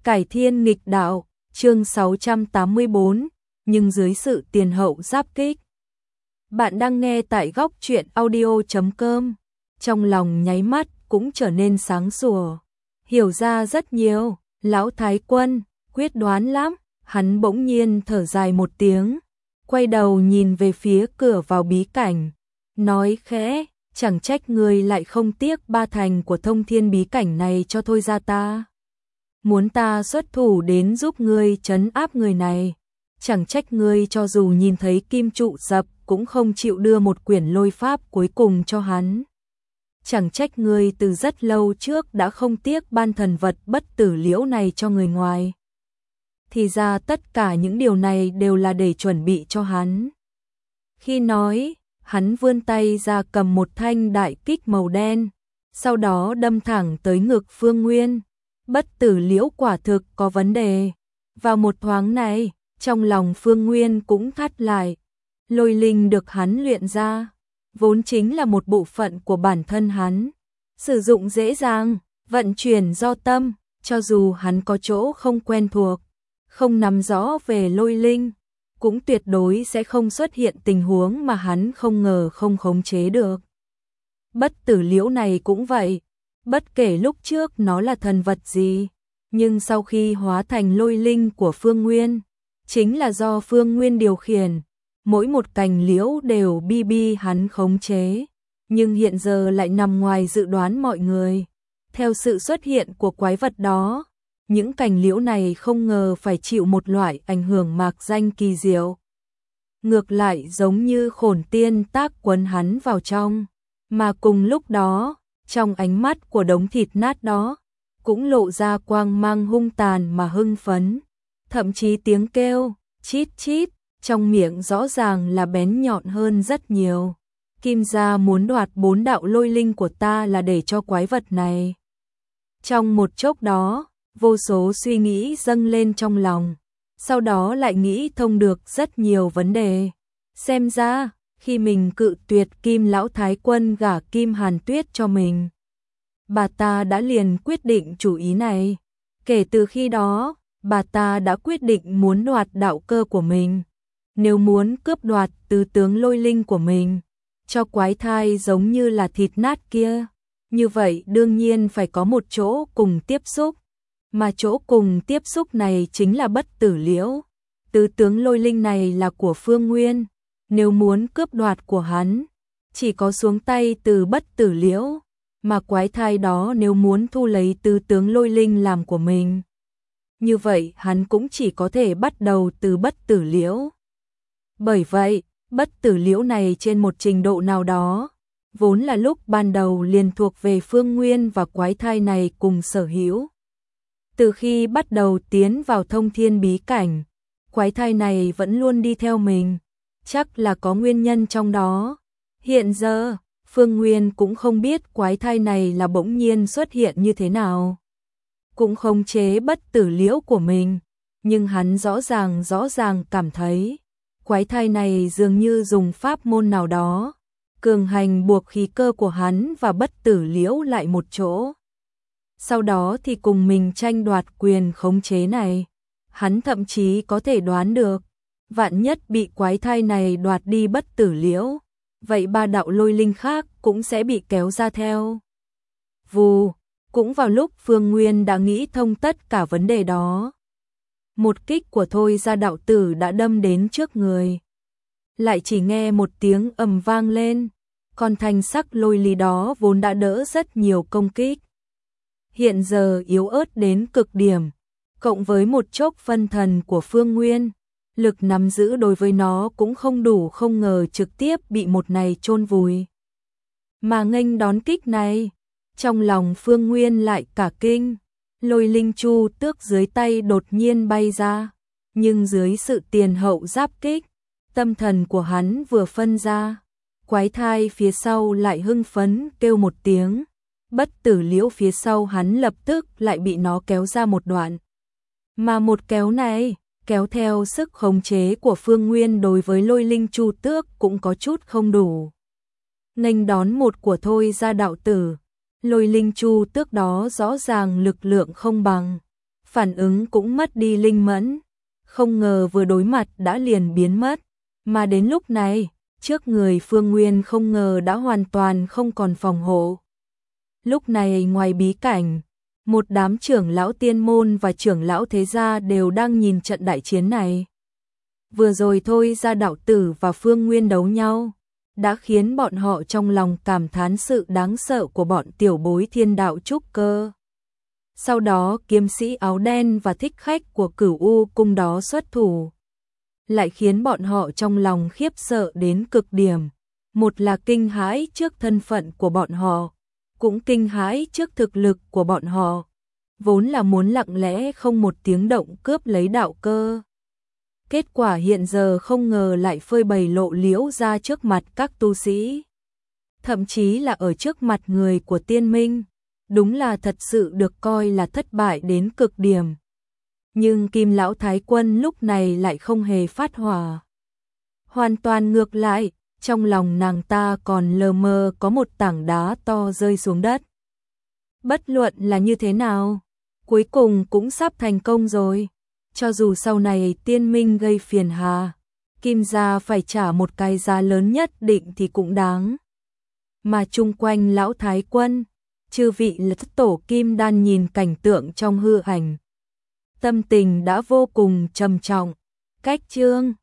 Cải thiên nghịch đạo, chương 684, nhưng dưới sự tiền hậu giáp kích. Bạn đang nghe tại góc truyện audio.com, trong lòng nháy mắt cũng trở nên sáng sủa. Hiểu ra rất nhiều, lão thái quân, quyết đoán lắm, hắn bỗng nhiên thở dài một tiếng, quay đầu nhìn về phía cửa vào bí cảnh, nói khẽ, chẳng trách ngươi lại không tiếc 3 thành của thông thiên bí cảnh này cho thôi ra ta. Muốn ta xuất thủ đến giúp ngươi trấn áp người này, chẳng trách ngươi cho dù nhìn thấy kim trụ dập cũng không chịu đưa một quyển lôi pháp cuối cùng cho hắn. Chẳng trách ngươi từ rất lâu trước đã không tiếc ban thần vật bất tử liễu này cho người ngoài. Thì ra tất cả những điều này đều là để chuẩn bị cho hắn. Khi nói, hắn vươn tay ra cầm một thanh đại kích màu đen, sau đó đâm thẳng tới ngực Phương Nguyên. Bất tử liễu quả thực có vấn đề. Vào một thoáng này, trong lòng Phương Nguyên cũng thắt lại. Lôi linh được hắn luyện ra, vốn chính là một bộ phận của bản thân hắn. Sử dụng dễ dàng, vận chuyển do tâm, cho dù hắn có chỗ không quen thuộc, không nắm rõ về lôi linh, cũng tuyệt đối sẽ không xuất hiện tình huống mà hắn không ngờ không khống chế được. Bất tử liễu này cũng vậy. Bất kể lúc trước nó là thần vật gì, nhưng sau khi hóa thành lôi linh của Phương Nguyên, chính là do Phương Nguyên điều khiển, mỗi một cành liễu đều bi hắn khống chế, nhưng hiện giờ lại nằm ngoài dự đoán mọi người. Theo sự xuất hiện của quái vật đó, những cành liễu này không ngờ phải chịu một loại ảnh hưởng mạc danh kỳ diệu. Ngược lại giống như khổn tiên tác quấn hắn vào trong, mà cùng lúc đó, trong ánh mắt của đống thịt nát đó, cũng lộ ra quang mang hung tàn mà hưng phấn. Thậm chí tiếng kêu, chít chít, trong miệng rõ ràng là bén nhọn hơn rất nhiều. Kim gia muốn đoạt 4 đạo lôi linh của ta là để cho quái vật này. Trong một chốc đó, vô số suy nghĩ dâng lên trong lòng, sau đó lại nghĩ thông được rất nhiều vấn đề. Xem ra, khi mình cự tuyệt Kim lão thái quân gả Kim Hàn Tuyết cho mình, bà ta đã liền quyết định chủ ý này. Kể từ khi đó, bà ta đã quyết định muốn đoạt đạo cơ của mình. Nếu muốn cướp đoạt tứ tướng lôi linh của mình, cho quái thai giống như là thịt nát kia, như vậy đương nhiên phải có một chỗ cùng tiếp xúc. Mà chỗ cùng tiếp xúc này chính là bất tử liễu. Tứ tướng lôi linh này là của Phương Nguyên. Nếu muốn cướp đoạt của hắn, chỉ có xuống tay từ bất tử liễu, mà quái thai đó nếu muốn thu lấy tứ tướng lôi linh làm của mình, như vậy hắn cũng chỉ có thể bắt đầu từ bất tử liễu. Bởi vậy, bất tử liễu này trên một trình độ nào đó, vốn là lúc ban đầu liền thuộc về Phương Nguyên và quái thai này cùng sở hữu. Từ khi bắt đầu tiến vào thông thiên bí cảnh, quái thai này vẫn luôn đi theo mình. Chắc là có nguyên nhân trong đó. Hiện giờ, Phương Nguyên cũng không biết quái thai này là bỗng nhiên xuất hiện như thế nào. Cũng không chế bất tử liễu của mình, nhưng hắn rõ ràng cảm thấy quái thai này dường như dùng pháp môn nào đó, cường hành buộc khí cơ của hắn và bất tử liễu lại một chỗ. Sau đó thì cùng mình tranh đoạt quyền khống chế này. Hắn thậm chí có thể đoán được, vạn nhất bị quái thai này đoạt đi bất tử liễu, vậy 3 đạo lôi linh khác cũng sẽ bị kéo ra theo. Vù, cũng vào lúc Phương Nguyên đã nghĩ thông tất cả vấn đề đó, một kích của thôi ra đạo tử đã đâm đến trước người. Lại chỉ nghe một tiếng ầm vang lên, con thanh sắc lôi lý đó vốn đã đỡ rất nhiều công kích, hiện giờ yếu ớt đến cực điểm, cộng với một chốc phân thần của Phương Nguyên, lực nắm giữ đối với nó cũng không đủ, không ngờ trực tiếp bị một này chôn vùi. Mà nghênh đón kích này, trong lòng Phương Nguyên lại cả kinh, lôi linh chu tước dưới tay đột nhiên bay ra, nhưng dưới sự tiền hậu giáp kích, tâm thần của hắn vừa phân ra, quái thai phía sau lại hưng phấn kêu một tiếng, bất tử liễu phía sau hắn lập tức lại bị nó kéo ra một đoạn. Mà một kéo này, kéo theo sức khống chế của Phương Nguyên đối với lôi linh chu tước cũng có chút không đủ. Nghênh đón một của thôi ra đạo tử, lôi linh chu tước đó rõ ràng lực lượng không bằng. phản ứng cũng mất đi linh mẫn, không ngờ vừa đối mặt đã liền biến mất, mà đến lúc này, trước người Phương Nguyên không ngờ đã hoàn toàn không còn phòng hộ. Lúc này ngoài bí cảnh, một đám trưởng lão tiên môn và trưởng lão thế gia đều đang nhìn trận đại chiến này. Vừa rồi thôi Gia đạo tử và Phương Nguyên đấu nhau, đã khiến bọn họ trong lòng cảm thán sự đáng sợ của bọn tiểu bối thiên đạo trúc cơ. Sau đó kiếm sĩ áo đen và thích khách của Cửu U cung đó xuất thủ, lại khiến bọn họ trong lòng khiếp sợ đến cực điểm. Một là kinh hãi trước thân phận của bọn họ, cũng kinh hãi trước thực lực của bọn họ, vốn là muốn lặng lẽ không một tiếng động cướp lấy đạo cơ. Kết quả hiện giờ không ngờ lại phơi bày lộ liễu ra trước mặt các tu sĩ, thậm chí là ở trước mặt người của tiên minh, đúng là thật sự được coi là thất bại đến cực điểm. Nhưng Kim Lão Thái Quân lúc này lại không hề phát hỏa. Hoàn toàn ngược lại, trong lòng nàng ta còn lờ mờ có một tảng đá to rơi xuống đất. Bất luận là như thế nào, cuối cùng cũng sắp thành công rồi. Cho dù sau này tiên minh gây phiền hà, Kim gia phải trả một cái giá lớn nhất định thì cũng đáng. Mà chung quanh Lão Thái Quân, chư vị là thất tổ kim đan nhìn cảnh tượng trong hư ảnh, tâm tình đã vô cùng trầm trọng. Cách chương